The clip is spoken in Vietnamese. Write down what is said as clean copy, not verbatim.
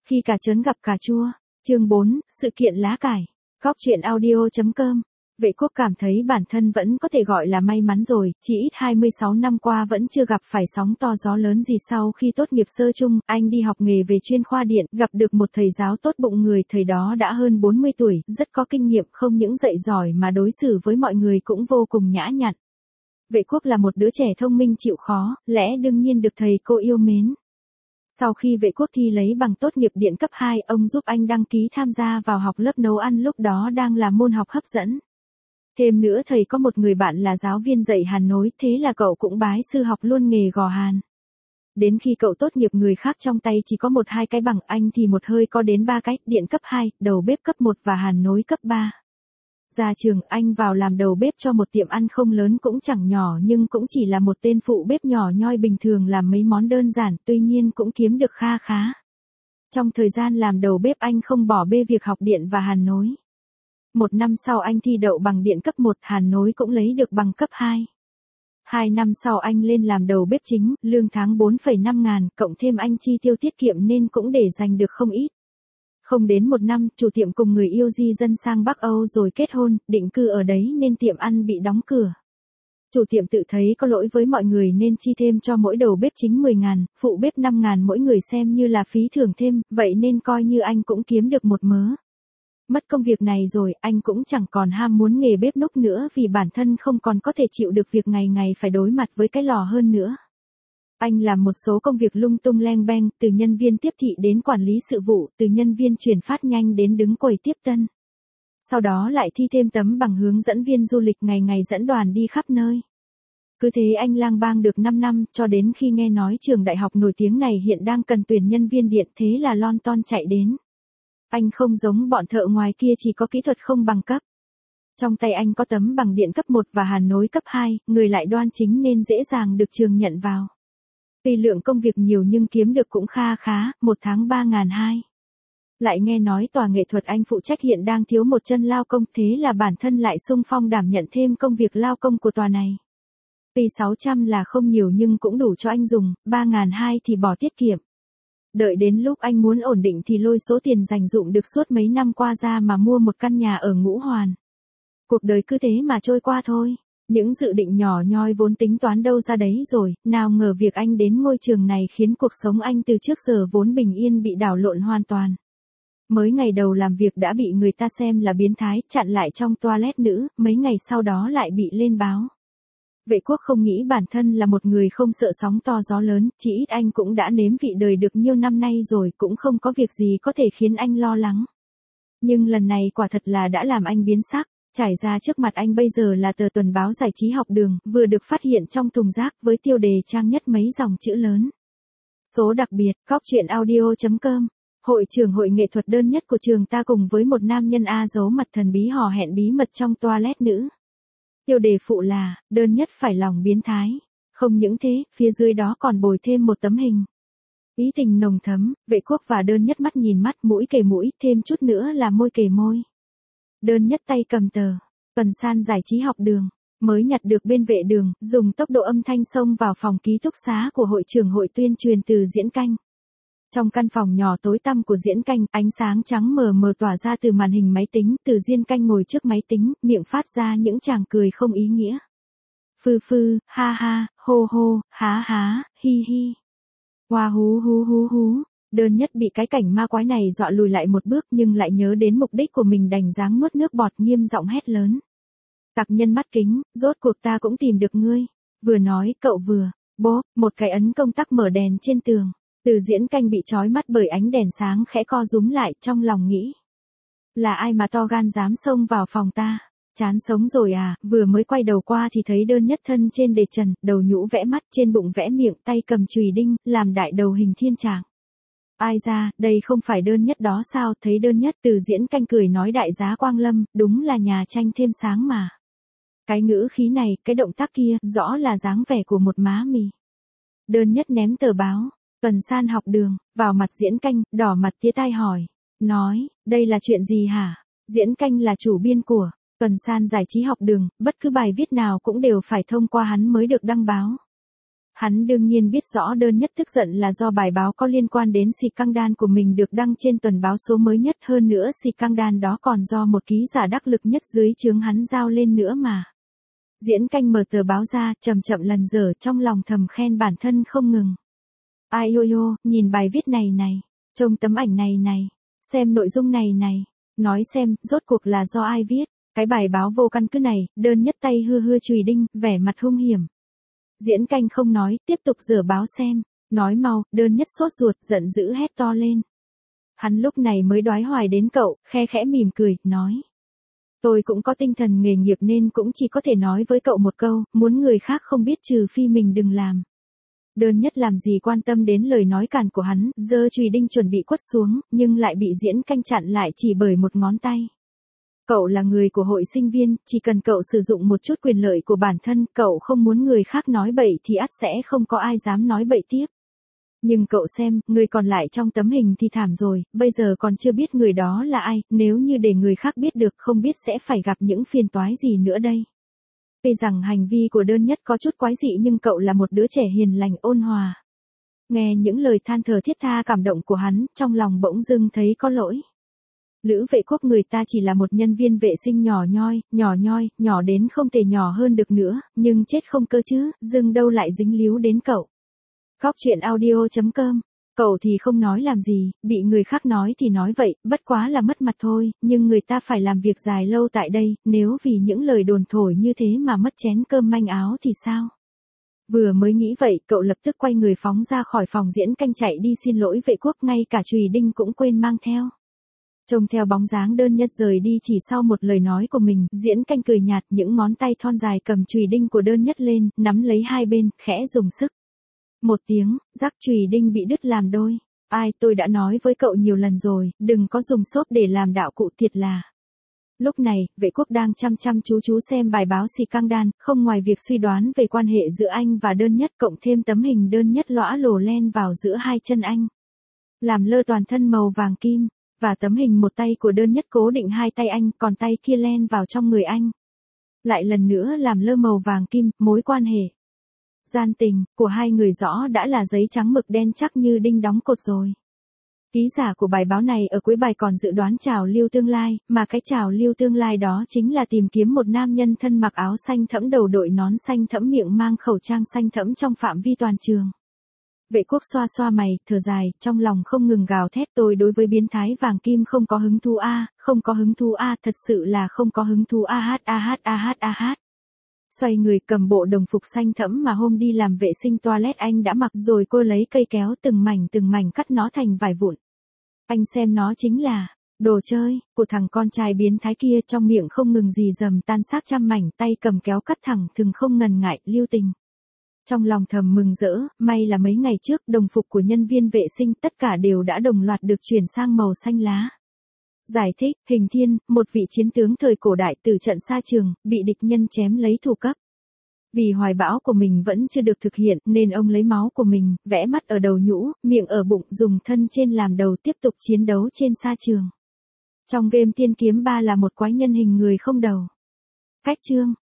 Khi cà chớn gặp cà chua. Chương 4, sự kiện lá cải. Góc truyện audio.com. Vệ Quốc cảm thấy bản thân vẫn có thể gọi là may mắn rồi, chỉ ít 26 năm qua vẫn chưa gặp phải sóng to gió lớn gì. Sau khi tốt nghiệp sơ trung, anh đi học nghề về chuyên khoa điện, gặp được một thầy giáo tốt bụng, người thầy đó đã hơn 40 tuổi, rất có kinh nghiệm, không những dạy giỏi mà đối xử với mọi người cũng vô cùng nhã nhặn. Vệ Quốc là một đứa trẻ thông minh chịu khó, lẽ đương nhiên được thầy cô yêu mến. Sau khi Vệ Quốc thi lấy bằng tốt nghiệp điện cấp 2, ông giúp anh đăng ký tham gia vào học lớp nấu ăn, lúc đó đang là môn học hấp dẫn. Thêm nữa thầy có một người bạn là giáo viên dạy hàn nối, thế là cậu cũng bái sư học luôn nghề gò hàn. Đến khi cậu tốt nghiệp, người khác trong tay chỉ có 1-2 cái bằng, anh thì một hơi có đến 3 cái, điện cấp 2, đầu bếp cấp 1 và hàn nối cấp 3. Ra trường, anh vào làm đầu bếp cho một tiệm ăn không lớn cũng chẳng nhỏ, nhưng cũng chỉ là một tên phụ bếp nhỏ nhoi bình thường, làm mấy món đơn giản, tuy nhiên cũng kiếm được kha khá. Trong thời gian làm đầu bếp, anh không bỏ bê việc học điện và hàn nối. 1 năm sau anh thi đậu bằng điện cấp 1, hàn nối cũng lấy được bằng cấp 2. 2 năm sau anh lên làm đầu bếp chính, lương tháng 4,5 ngàn, cộng thêm anh chi tiêu tiết kiệm nên cũng để dành được không ít. Không đến 1 năm, chủ tiệm cùng người yêu di dân sang Bắc Âu rồi kết hôn, định cư ở đấy nên tiệm ăn bị đóng cửa. Chủ tiệm tự thấy có lỗi với mọi người nên chi thêm cho mỗi đầu bếp chính 10 ngàn, phụ bếp 5 ngàn mỗi người, xem như là phí thưởng thêm, vậy nên coi như anh cũng kiếm được một mớ. Mất công việc này rồi, anh cũng chẳng còn ham muốn nghề bếp núc nữa, vì bản thân không còn có thể chịu được việc ngày ngày phải đối mặt với cái lò hơn nữa. Anh làm một số công việc lung tung leng beng, từ nhân viên tiếp thị đến quản lý sự vụ, từ nhân viên chuyển phát nhanh đến đứng quầy tiếp tân. Sau đó lại thi thêm tấm bằng hướng dẫn viên du lịch, ngày ngày dẫn đoàn đi khắp nơi. Cứ thế anh lang bang được 5 năm, cho đến khi nghe nói trường đại học nổi tiếng này hiện đang cần tuyển nhân viên điện, thế là lon ton chạy đến. Anh không giống bọn thợ ngoài kia chỉ có kỹ thuật không bằng cấp. Trong tay anh có tấm bằng điện cấp 1 và hàn nối cấp 2, người lại đoan chính nên dễ dàng được trường nhận vào. Tuy lượng công việc nhiều nhưng kiếm được cũng kha khá, 1 tháng 3.200. Lại nghe nói tòa nghệ thuật anh phụ trách hiện đang thiếu một chân lao công, thế là bản thân lại xung phong đảm nhận thêm công việc lao công của tòa này. Tuy 600 là không nhiều nhưng cũng đủ cho anh dùng, 3.200 thì bỏ tiết kiệm. Đợi đến lúc anh muốn ổn định thì lôi số tiền dành dụm được suốt mấy năm qua ra mà mua một căn nhà ở Ngũ Hoàn. Cuộc đời cứ thế mà trôi qua thôi. Những dự định nhỏ nhoi vốn tính toán đâu ra đấy rồi, nào ngờ việc anh đến ngôi trường này khiến cuộc sống anh từ trước giờ vốn bình yên bị đảo lộn hoàn toàn. Mới ngày đầu làm việc đã bị người ta xem là biến thái, chặn lại trong toilet nữ, mấy ngày sau đó lại bị lên báo. Vệ Quốc không nghĩ bản thân là một người không sợ sóng to gió lớn, chỉ ít anh cũng đã nếm vị đời được nhiêu năm nay rồi, cũng không có việc gì có thể khiến anh lo lắng. Nhưng lần này quả thật là đã làm anh biến sắc. Trải ra trước mặt anh bây giờ là tờ tuần báo giải trí Học Đường, vừa được phát hiện trong thùng rác với tiêu đề trang nhất mấy dòng chữ lớn. Số đặc biệt, góc truyện audio.com. Hội trưởng hội nghệ thuật đơn nhất của trường ta cùng với một nam nhân A giấu mặt thần bí hò hẹn bí mật trong toilet nữ. Tiêu đề phụ là, đơn nhất phải lòng biến thái. Không những thế, phía dưới đó còn bồi thêm một tấm hình. Ý tình nồng thấm, Vệ Quốc và đơn nhất mắt nhìn mắt, mũi kề mũi, thêm chút nữa là môi kề môi. Đơn nhất tay cầm tờ tuần san giải trí Học Đường, mới nhặt được bên vệ đường, dùng tốc độ âm thanh xông vào phòng ký túc xá của hội trưởng hội tuyên truyền từ Diễn Canh. Trong căn phòng nhỏ tối tăm của Diễn Canh, ánh sáng trắng mờ mờ tỏa ra từ màn hình máy tính, từ Diễn Canh ngồi trước máy tính, miệng phát ra những tràng cười không ý nghĩa. Phư phư, ha ha, hô hô, há há, hi hi. Hoa hú hú hú hú. Đơn nhất bị cái cảnh ma quái này dọa lùi lại một bước, nhưng lại nhớ đến mục đích của mình đành dáng nuốt nước bọt, nghiêm giọng hét lớn. Tặc nhân mắt kính, rốt cuộc ta cũng tìm được ngươi. Vừa nói cậu vừa, bốp, một cái ấn công tắc mở đèn trên tường. Từ Diễn Canh bị chói mắt bởi ánh đèn sáng khẽ co rúm lại, trong lòng nghĩ. Là ai mà to gan dám xông vào phòng ta? Chán sống rồi à? Vừa mới quay đầu qua thì thấy đơn nhất thân trên đề trần, đầu nhũ vẽ mắt, trên bụng vẽ miệng, tay cầm chùy đinh, làm đại đầu hình thiên trạng. Ai ra, đây không phải đơn nhất đó sao? Thấy đơn nhất, từ Diễn Canh cười nói, đại giá Quang Lâm, đúng là nhà tranh thêm sáng mà. Cái ngữ khí này, cái động tác kia, rõ là dáng vẻ của một má mì. Đơn nhất ném tờ báo, tuần san Học Đường, vào mặt Diễn Canh, đỏ mặt tía tai hỏi. Nói, đây là chuyện gì hả? Diễn Canh là chủ biên của tuần san giải trí Học Đường, bất cứ bài viết nào cũng đều phải thông qua hắn mới được đăng báo. Hắn đương nhiên biết rõ đơn nhất tức giận là do bài báo có liên quan đến xì căng đan của mình được đăng trên tuần báo số mới nhất, hơn nữa xì căng đan đó còn do một ký giả đắc lực nhất dưới trướng hắn giao lên nữa mà. Diễn Canh mở tờ báo ra, chậm chậm lần dở, trong lòng thầm khen bản thân không ngừng. Ai ôi ô, nhìn bài viết này này, trông tấm ảnh này này, xem nội dung này này, nói xem, rốt cuộc là do ai viết, cái bài báo vô căn cứ này, đơn nhất tay hưa hưa chùy đinh, vẻ mặt hung hiểm. Diễn Canh không nói, tiếp tục rửa báo xem, nói mau, đơn nhất sốt ruột, giận dữ hét to lên. Hắn lúc này mới đoái hoài đến cậu, khe khẽ mỉm cười, nói. Tôi cũng có tinh thần nghề nghiệp nên cũng chỉ có thể nói với cậu một câu, muốn người khác không biết trừ phi mình đừng làm. Đơn nhất làm gì quan tâm đến lời nói càn của hắn, giơ chùy đinh chuẩn bị quất xuống, nhưng lại bị Diễn Canh chặn lại chỉ bởi một ngón tay. Cậu là người của hội sinh viên, chỉ cần cậu sử dụng một chút quyền lợi của bản thân, cậu không muốn người khác nói bậy thì ắt sẽ không có ai dám nói bậy tiếp. Nhưng cậu xem, người còn lại trong tấm hình thì thảm rồi, bây giờ còn chưa biết người đó là ai, nếu như để người khác biết được không biết sẽ phải gặp những phiền toái gì nữa đây. Tuy rằng hành vi của đơn nhất có chút quái dị nhưng cậu là một đứa trẻ hiền lành ôn hòa. Nghe những lời than thở thiết tha cảm động của hắn, trong lòng bỗng dưng thấy có lỗi. Lữ Vệ Quốc người ta chỉ là một nhân viên vệ sinh nhỏ nhoi, nhỏ đến không thể nhỏ hơn được nữa, nhưng chết không cơ chứ, dưng đâu lại dính líu đến cậu. Góc truyện audio.com, cậu thì không nói làm gì, bị người khác nói thì nói vậy, bất quá là mất mặt thôi, nhưng người ta phải làm việc dài lâu tại đây, nếu vì những lời đồn thổi như thế mà mất chén cơm manh áo thì sao? Vừa mới nghĩ vậy, cậu lập tức quay người phóng ra khỏi phòng Diễn Canh chạy đi xin lỗi Vệ Quốc, ngay cả chùy đinh cũng quên mang theo. Trông theo bóng dáng đơn nhất rời đi chỉ sau một lời nói của mình, Diễn Canh cười nhạt, những ngón tay thon dài cầm chùy đinh của đơn nhất lên, nắm lấy hai bên, khẽ dùng sức. Một tiếng, rắc chùy đinh bị đứt làm đôi. Ai, tôi đã nói với cậu nhiều lần rồi, đừng có dùng xốp để làm đạo cụ, thiệt là. Lúc này, Vệ Quốc đang chăm chăm chú xem bài báo xì căng đan, không ngoài việc suy đoán về quan hệ giữa anh và đơn nhất, cộng thêm tấm hình đơn nhất lõa lồ len vào giữa hai chân anh. Làm lơ toàn thân màu vàng kim, và tấm hình một tay của đơn nhất cố định hai tay anh, còn tay kia len vào trong người anh. Lại lần nữa làm lơ màu vàng kim, mối quan hệ gian tình của hai người rõ đã là giấy trắng mực đen chắc như đinh đóng cột rồi. Ký giả của bài báo này ở cuối bài còn dự đoán trào lưu tương lai, mà cái trào lưu tương lai đó chính là tìm kiếm một nam nhân thân mặc áo xanh thẫm, đầu đội nón xanh thẫm, miệng mang khẩu trang xanh thẫm trong phạm vi toàn trường. Vệ Quốc xoa xoa mày, thở dài, trong lòng không ngừng gào thét, tôi đối với biến thái vàng kim không có hứng thú a, không có hứng thú a, thật sự là không có hứng thú a. Xoay người cầm bộ đồng phục xanh thẫm mà hôm đi làm vệ sinh toilet anh đã mặc rồi, cô lấy cây kéo từng mảnh cắt nó thành vài vụn. Anh xem nó chính là đồ chơi của thằng con trai biến thái kia, trong miệng không ngừng rì rầm tan xác trăm mảnh, tay cầm kéo cắt thẳng thừng không ngần ngại, lưu tình. Trong lòng thầm mừng rỡ, may là mấy ngày trước đồng phục của nhân viên vệ sinh tất cả đều đã đồng loạt được chuyển sang màu xanh lá. Giải thích, Hình Thiên, một vị chiến tướng thời cổ đại từ trận xa trường, bị địch nhân chém lấy thủ cấp. Vì hoài bão của mình vẫn chưa được thực hiện nên ông lấy máu của mình, vẽ mắt ở đầu nhũ, miệng ở bụng, dùng thân trên làm đầu tiếp tục chiến đấu trên xa trường. Trong game Tiên Kiếm 3 là một quái nhân hình người không đầu. Cách chương